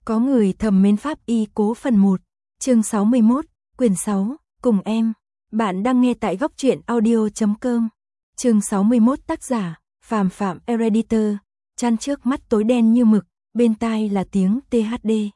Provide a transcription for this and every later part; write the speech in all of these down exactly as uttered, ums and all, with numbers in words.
Có người thầm mến pháp y cố phần một, chương sáu mươi mốt, quyển sáu, cùng em. Bạn đang nghe tại góc truyện audio chấm com. Chương sáu mươi mốt tác giả, Phàm Phạm Editor. Chăn trước mắt tối đen như mực, bên tai là tiếng tê hát đê.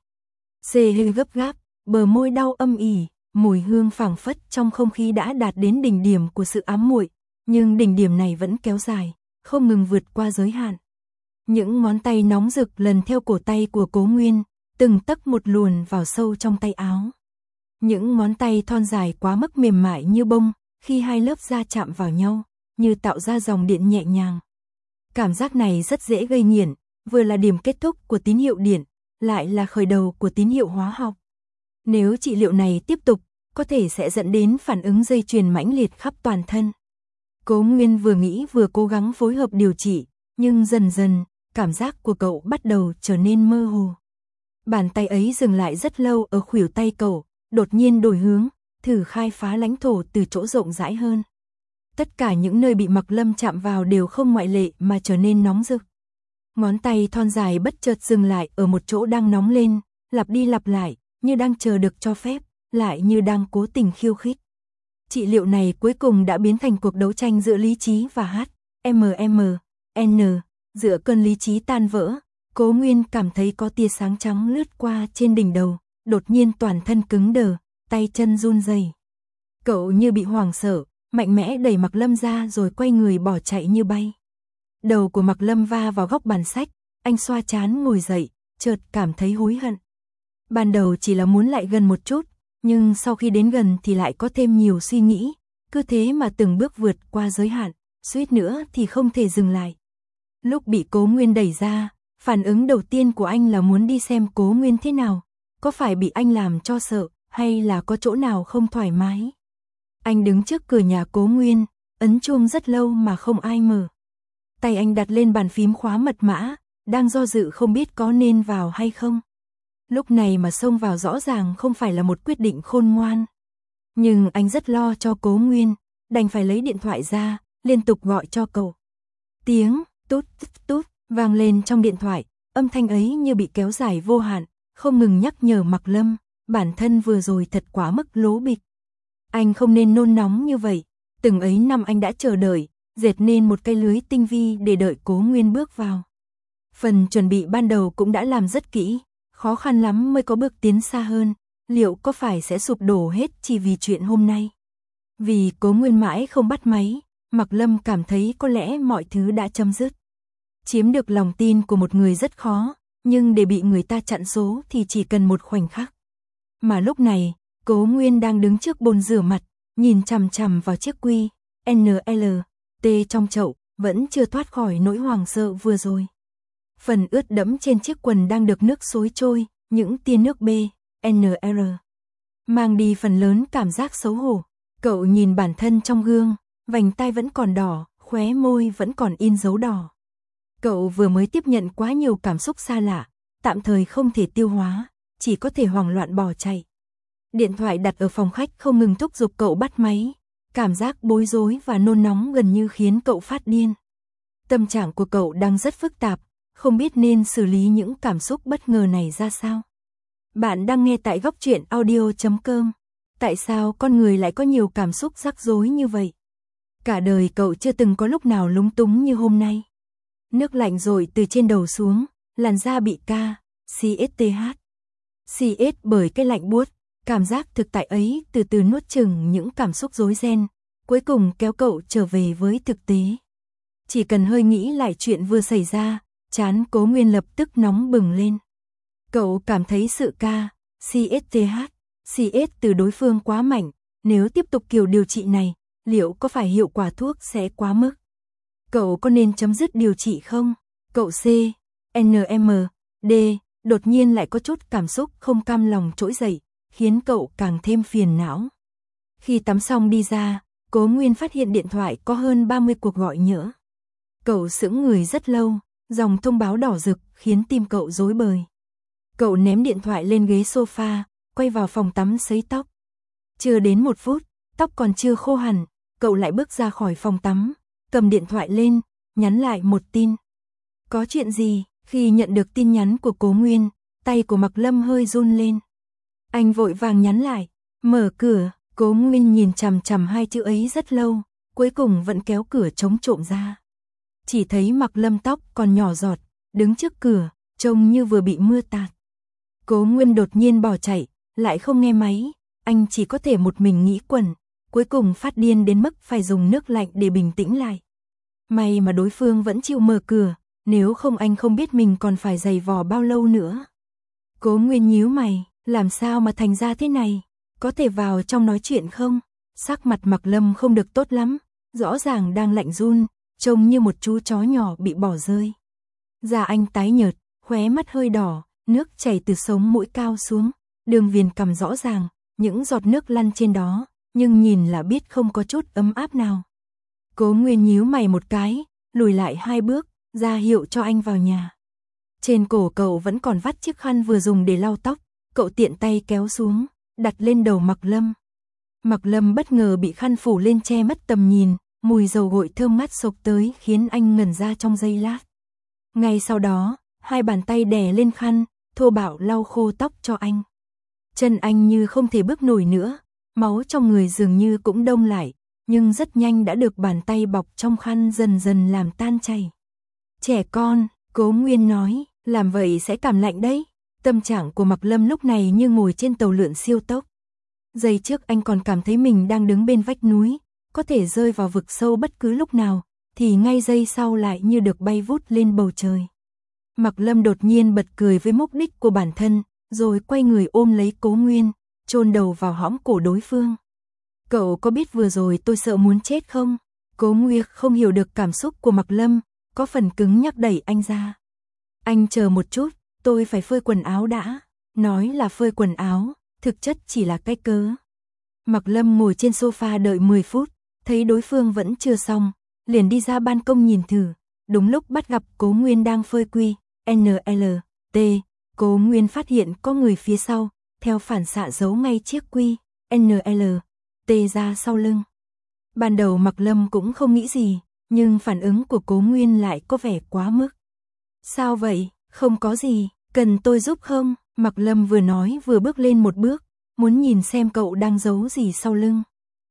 Xê hơi gấp gáp, bờ môi đau âm ỉ, mùi hương phảng phất trong không khí đã đạt đến đỉnh điểm của sự ám muội, nhưng đỉnh điểm này vẫn kéo dài, không ngừng vượt qua giới hạn. Những ngón tay nóng rực lần theo cổ tay của Cố Nguyên, từng tấc một luồn vào sâu trong tay áo. Những ngón tay thon dài quá mức mềm mại như bông, khi hai lớp da chạm vào nhau, như tạo ra dòng điện nhẹ nhàng. Cảm giác này rất dễ gây nghiện, vừa là điểm kết thúc của tín hiệu điện, lại là khởi đầu của tín hiệu hóa học. Nếu trị liệu này tiếp tục, có thể sẽ dẫn đến phản ứng dây chuyền mãnh liệt khắp toàn thân. Cố Nguyên vừa nghĩ vừa cố gắng phối hợp điều trị, nhưng dần dần, cảm giác của cậu bắt đầu trở nên mơ hồ. Bàn tay ấy dừng lại rất lâu ở khuỷu tay cậu, đột nhiên đổi hướng, thử khai phá lãnh thổ từ chỗ rộng rãi hơn. Tất cả những nơi bị Mặc Lâm chạm vào đều không ngoại lệ mà trở nên nóng rực. Ngón tay thon dài bất chợt dừng lại ở một chỗ đang nóng lên, lặp đi lặp lại, như đang chờ được cho phép, lại như đang cố tình khiêu khích. Trị liệu này cuối cùng đã biến thành cuộc đấu tranh giữa lý trí và H, M M, N. Giữa cơn lý trí tan vỡ, Cố Nguyên cảm thấy có tia sáng trắng lướt qua trên đỉnh đầu, đột nhiên toàn thân cứng đờ, tay chân run rẩy. Cậu như bị hoảng sợ, mạnh mẽ đẩy Mặc Lâm ra rồi quay người bỏ chạy như bay. Đầu của Mặc Lâm va vào góc bàn sách, anh xoa trán ngồi dậy, chợt cảm thấy hối hận. Ban đầu chỉ là muốn lại gần một chút, nhưng sau khi đến gần thì lại có thêm nhiều suy nghĩ, cứ thế mà từng bước vượt qua giới hạn, suýt nữa thì không thể dừng lại. Lúc bị Cố Nguyên đẩy ra, phản ứng đầu tiên của anh là muốn đi xem Cố Nguyên thế nào, có phải bị anh làm cho sợ, hay là có chỗ nào không thoải mái. Anh đứng trước cửa nhà Cố Nguyên, ấn chuông rất lâu mà không ai mở. Tay anh đặt lên bàn phím khóa mật mã, đang do dự không biết có nên vào hay không. Lúc này mà xông vào rõ ràng không phải là một quyết định khôn ngoan. Nhưng anh rất lo cho Cố Nguyên, đành phải lấy điện thoại ra, liên tục gọi cho cậu. Tiếng tút tút tút vang lên trong điện thoại, âm thanh ấy như bị kéo dài vô hạn, không ngừng nhắc nhở Mặc Lâm, bản thân vừa rồi thật quá mức lố bịch. Anh không nên nôn nóng như vậy, từng ấy năm anh đã chờ đợi, dệt nên một cái lưới tinh vi để đợi Cố Nguyên bước vào. Phần chuẩn bị ban đầu cũng đã làm rất kỹ, khó khăn lắm mới có bước tiến xa hơn, liệu có phải sẽ sụp đổ hết chỉ vì chuyện hôm nay. Vì Cố Nguyên mãi không bắt máy, Mặc Lâm cảm thấy có lẽ mọi thứ đã chấm dứt. Chiếm được lòng tin của một người rất khó, nhưng để bị người ta chặn số thì chỉ cần một khoảnh khắc. Mà lúc này, Cố Nguyên đang đứng trước bồn rửa mặt, nhìn chằm chằm vào chiếc quy, N L, T trong chậu, vẫn chưa thoát khỏi nỗi hoảng sợ vừa rồi. Phần ướt đẫm trên chiếc quần đang được nước xối trôi, những tia nước B, N R. Mang đi phần lớn cảm giác xấu hổ. Cậu nhìn bản thân trong gương, vành tai vẫn còn đỏ, khóe môi vẫn còn in dấu đỏ. Cậu vừa mới tiếp nhận quá nhiều cảm xúc xa lạ, tạm thời không thể tiêu hóa, chỉ có thể hoảng loạn bỏ chạy. Điện thoại đặt ở phòng khách không ngừng thúc giục cậu bắt máy, cảm giác bối rối và nôn nóng gần như khiến cậu phát điên. Tâm trạng của cậu đang rất phức tạp, không biết nên xử lý những cảm xúc bất ngờ này ra sao. Bạn đang nghe tại góc truyện audio chấm com. Tại sao con người lại có nhiều cảm xúc rắc rối như vậy? Cả đời cậu chưa từng có lúc nào lúng túng như hôm nay. Nước lạnh rội từ trên đầu xuống, làn da bị ca, xê ét tê hát. xê ét bởi cái lạnh buốt, cảm giác thực tại ấy từ từ nuốt chửng những cảm xúc rối ren, cuối cùng kéo cậu trở về với thực tế. Chỉ cần hơi nghĩ lại chuyện vừa xảy ra, trán Cố Nguyên lập tức nóng bừng lên. Cậu cảm thấy sự ca, xê ét tê hát, xê ét từ đối phương quá mạnh, nếu tiếp tục kiểu điều trị này, liệu có phải hiệu quả thuốc sẽ quá mức? Cậu có nên chấm dứt điều trị không? Cậu C, N M, D, đột nhiên lại có chút cảm xúc không cam lòng trỗi dậy, khiến cậu càng thêm phiền não. Khi tắm xong đi ra, Cố Nguyên phát hiện điện thoại có hơn ba mươi cuộc gọi nhỡ. Cậu sững người rất lâu, dòng thông báo đỏ rực khiến tim cậu rối bời. Cậu ném điện thoại lên ghế sofa, quay vào phòng tắm sấy tóc. Chưa đến một phút, tóc còn chưa khô hẳn, cậu lại bước ra khỏi phòng tắm, cầm điện thoại lên, nhắn lại một tin. Có chuyện gì? Khi nhận được tin nhắn của Cố Nguyên, tay của Mạc Lâm hơi run lên. Anh vội vàng nhắn lại, mở cửa. Cố Nguyên nhìn chằm chằm hai chữ ấy rất lâu, cuối cùng vẫn kéo cửa chống trộm ra. Chỉ thấy Mạc Lâm tóc còn nhỏ giọt, đứng trước cửa, trông như vừa bị mưa tạt. Cố Nguyên đột nhiên bỏ chạy, lại không nghe máy, anh chỉ có thể một mình nghĩ quẩn, cuối cùng phát điên đến mức phải dùng nước lạnh để bình tĩnh lại. May mà đối phương vẫn chịu mở cửa, nếu không anh không biết mình còn phải giày vò bao lâu nữa. Cố Nguyên nhíu mày, làm sao mà thành ra thế này, có thể vào trong nói chuyện không? Sắc mặt Mạc Lâm không được tốt lắm, rõ ràng đang lạnh run, trông như một chú chó nhỏ bị bỏ rơi. Da anh tái nhợt, khóe mắt hơi đỏ, nước chảy từ sống mũi cao xuống, đường viền cằm rõ ràng, những giọt nước lăn trên đó, nhưng nhìn là biết không có chút ấm áp nào. Cố Nguyên nhíu mày một cái, lùi lại hai bước, ra hiệu cho anh vào nhà. Trên cổ cậu vẫn còn vắt chiếc khăn vừa dùng để lau tóc, cậu tiện tay kéo xuống, đặt lên đầu Mạc Lâm. Mạc Lâm bất ngờ bị khăn phủ lên che mất tầm nhìn, mùi dầu gội thơm ngát xộc tới khiến anh ngẩn ra trong giây lát. Ngay sau đó, hai bàn tay đè lên khăn, thô bạo lau khô tóc cho anh. Chân anh như không thể bước nổi nữa, máu trong người dường như cũng đông lại, nhưng rất nhanh đã được bàn tay bọc trong khăn dần dần làm tan chảy. Trẻ con, Cố Nguyên nói, làm vậy sẽ cảm lạnh đấy. Tâm trạng của Mạc Lâm lúc này như ngồi trên tàu lượn siêu tốc. Giây trước anh còn cảm thấy mình đang đứng bên vách núi, có thể rơi vào vực sâu bất cứ lúc nào, thì ngay giây sau lại như được bay vút lên bầu trời. Mạc Lâm đột nhiên bật cười với mục đích của bản thân, rồi quay người ôm lấy Cố Nguyên, chôn đầu vào hõm cổ đối phương. Cậu có biết vừa rồi tôi sợ muốn chết không? Cố Nguyên không hiểu được cảm xúc của Mạc Lâm, có phần cứng nhắc đẩy anh ra. Anh chờ một chút, tôi phải phơi quần áo đã. Nói là phơi quần áo, thực chất chỉ là cái cớ. Mạc Lâm ngồi trên sofa đợi mười phút, thấy đối phương vẫn chưa xong, liền đi ra ban công nhìn thử. Đúng lúc bắt gặp Cố Nguyên đang phơi quy, en lờ tê, Cố Nguyên phát hiện có người phía sau, theo phản xạ giấu ngay chiếc quy, en lờ tê ra sau lưng. Ban đầu Mạc Lâm cũng không nghĩ gì, nhưng phản ứng của Cố Nguyên lại có vẻ quá mức. Sao vậy, không có gì, cần tôi giúp không? Mạc Lâm vừa nói vừa bước lên một bước, muốn nhìn xem cậu đang giấu gì sau lưng.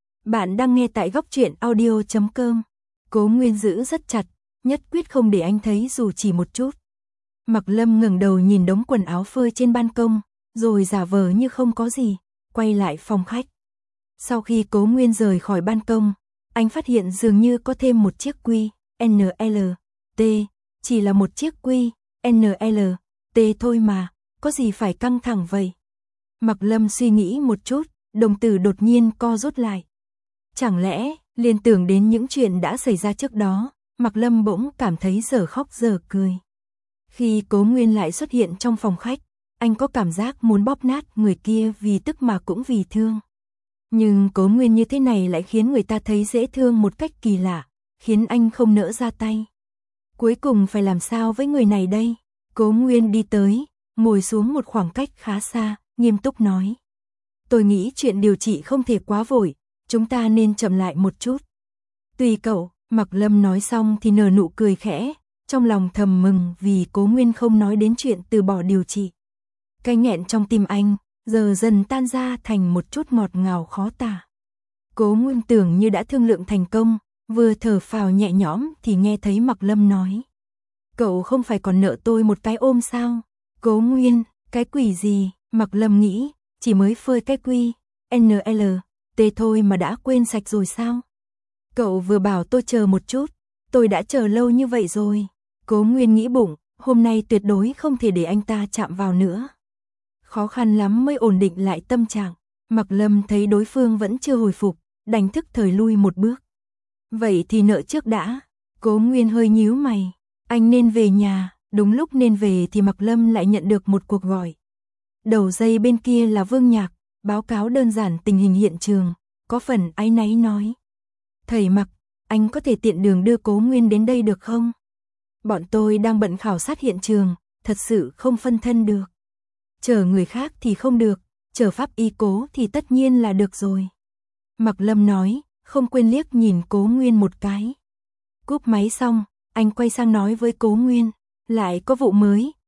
Bạn đang nghe tại góc truyện audio chấm com. Cố Nguyên giữ rất chặt, nhất quyết không để anh thấy dù chỉ một chút. Mạc Lâm ngẩng đầu nhìn đống quần áo phơi trên ban công, rồi giả vờ như không có gì, quay lại phòng khách. Sau khi Cố Nguyên rời khỏi ban công, anh phát hiện dường như có thêm một chiếc quy, en lờ tê, chỉ là một chiếc quy, en lờ tê thôi mà, có gì phải căng thẳng vậy? Mạc Lâm suy nghĩ một chút, đồng tử đột nhiên co rút lại. Chẳng lẽ, liên tưởng đến những chuyện đã xảy ra trước đó, Mạc Lâm bỗng cảm thấy dở khóc dở cười. Khi Cố Nguyên lại xuất hiện trong phòng khách, anh có cảm giác muốn bóp nát người kia vì tức mà cũng vì thương. Nhưng Cố Nguyên như thế này lại khiến người ta thấy dễ thương một cách kỳ lạ, khiến anh không nỡ ra tay. Cuối cùng phải làm sao với người này đây? Cố Nguyên đi tới, ngồi xuống một khoảng cách khá xa, nghiêm túc nói. Tôi nghĩ chuyện điều trị không thể quá vội, chúng ta nên chậm lại một chút. Tùy cậu, Mạc Lâm nói xong thì nở nụ cười khẽ, trong lòng thầm mừng vì Cố Nguyên không nói đến chuyện từ bỏ điều trị. Cái nghẹn trong tim anh, giờ dần tan ra thành một chút ngọt ngào khó tả. Cố Nguyên tưởng như đã thương lượng thành công, vừa thở phào nhẹ nhõm thì nghe thấy Mạc Lâm nói. Cậu không phải còn nợ tôi một cái ôm sao? Cố Nguyên, cái quỷ gì? Mạc Lâm nghĩ, chỉ mới phơi cái quy, en lờ tê thôi mà đã quên sạch rồi sao? Cậu vừa bảo tôi chờ một chút, tôi đã chờ lâu như vậy rồi. Cố Nguyên nghĩ bụng, hôm nay tuyệt đối không thể để anh ta chạm vào nữa. Khó khăn lắm mới ổn định lại tâm trạng. Mạc Lâm thấy đối phương vẫn chưa hồi phục, đành thức thời lui một bước. Vậy thì nợ trước đã. Cố Nguyên hơi nhíu mày. Anh nên về nhà. Đúng lúc nên về thì Mạc Lâm lại nhận được một cuộc gọi. Đầu dây bên kia là Vương Nhạc, báo cáo đơn giản tình hình hiện trường, có phần áy náy nói. Thầy Mạc, anh có thể tiện đường đưa Cố Nguyên đến đây được không? Bọn tôi đang bận khảo sát hiện trường, thật sự không phân thân được. Chờ người khác thì không được, chờ pháp y Cố thì tất nhiên là được rồi. Mạc Lâm nói, không quên liếc nhìn Cố Nguyên một cái. Cúp máy xong, anh quay sang nói với Cố Nguyên, lại có vụ mới,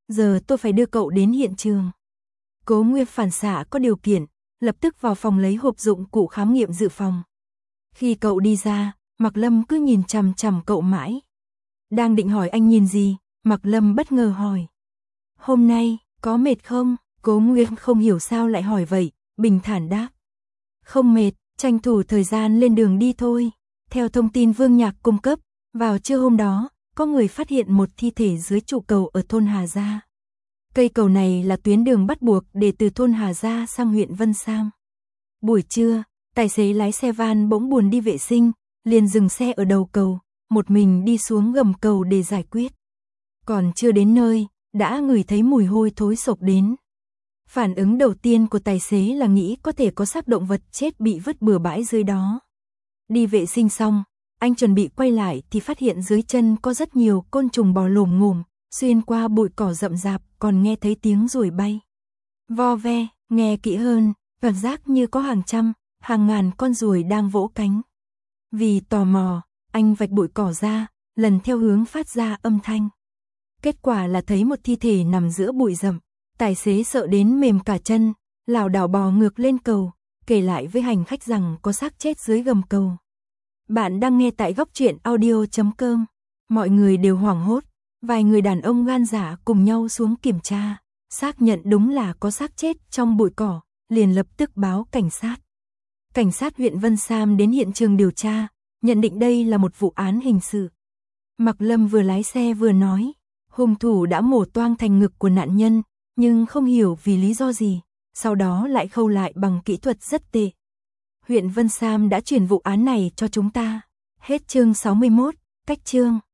giờ tôi phải đưa cậu đến hiện trường. Cố Nguyệt phản xạ có điều kiện, lập tức vào phòng lấy hộp dụng cụ khám nghiệm dự phòng. Khi cậu đi ra, Mạc Lâm cứ nhìn chằm chằm cậu mãi. Đang định hỏi anh nhìn gì, Mạc Lâm bất ngờ hỏi. Hôm nay, có mệt không? Cố Nguyệt không hiểu sao lại hỏi vậy, bình thản đáp. Không mệt, tranh thủ thời gian lên đường đi thôi. Theo thông tin Vương Nhạc cung cấp, vào trưa hôm đó, có người phát hiện một thi thể dưới trụ cầu ở thôn Hà Gia. Cây cầu này là tuyến đường bắt buộc để từ thôn Hà Gia sang huyện Vân Sam. Buổi trưa, tài xế lái xe van bỗng buồn đi vệ sinh, liền dừng xe ở đầu cầu, một mình đi xuống gầm cầu để giải quyết. Còn chưa đến nơi, đã ngửi thấy mùi hôi thối sộc đến. Phản ứng đầu tiên của tài xế là nghĩ có thể có xác động vật chết bị vứt bừa bãi dưới đó. Đi vệ sinh xong, anh chuẩn bị quay lại thì phát hiện dưới chân có rất nhiều côn trùng bò lồm ngồm, xuyên qua bụi cỏ rậm rạp còn nghe thấy tiếng ruồi bay. Vo ve, nghe kỹ hơn, cảm giác như có hàng trăm, hàng ngàn con ruồi đang vỗ cánh. Vì tò mò, anh vạch bụi cỏ ra, lần theo hướng phát ra âm thanh. Kết quả là thấy một thi thể nằm giữa bụi rậm, tài xế sợ đến mềm cả chân, lảo đảo bò ngược lên cầu, kể lại với hành khách rằng có xác chết dưới gầm cầu. Bạn đang nghe tại góc truyện audio chấm com. Mọi người đều hoảng hốt, vài người đàn ông gan dạ cùng nhau xuống kiểm tra, xác nhận đúng là có xác chết trong bụi cỏ, liền lập tức báo cảnh sát. Cảnh sát huyện Vân Sam đến hiện trường điều tra, nhận định đây là một vụ án hình sự. Mạc Lâm vừa lái xe vừa nói, hung thủ đã mổ toang thành ngực của nạn nhân, nhưng không hiểu vì lý do gì, sau đó lại khâu lại bằng kỹ thuật rất tệ. Huyện Vân Sam đã chuyển vụ án này cho chúng ta. Hết chương sáu mươi mốt, cách chương.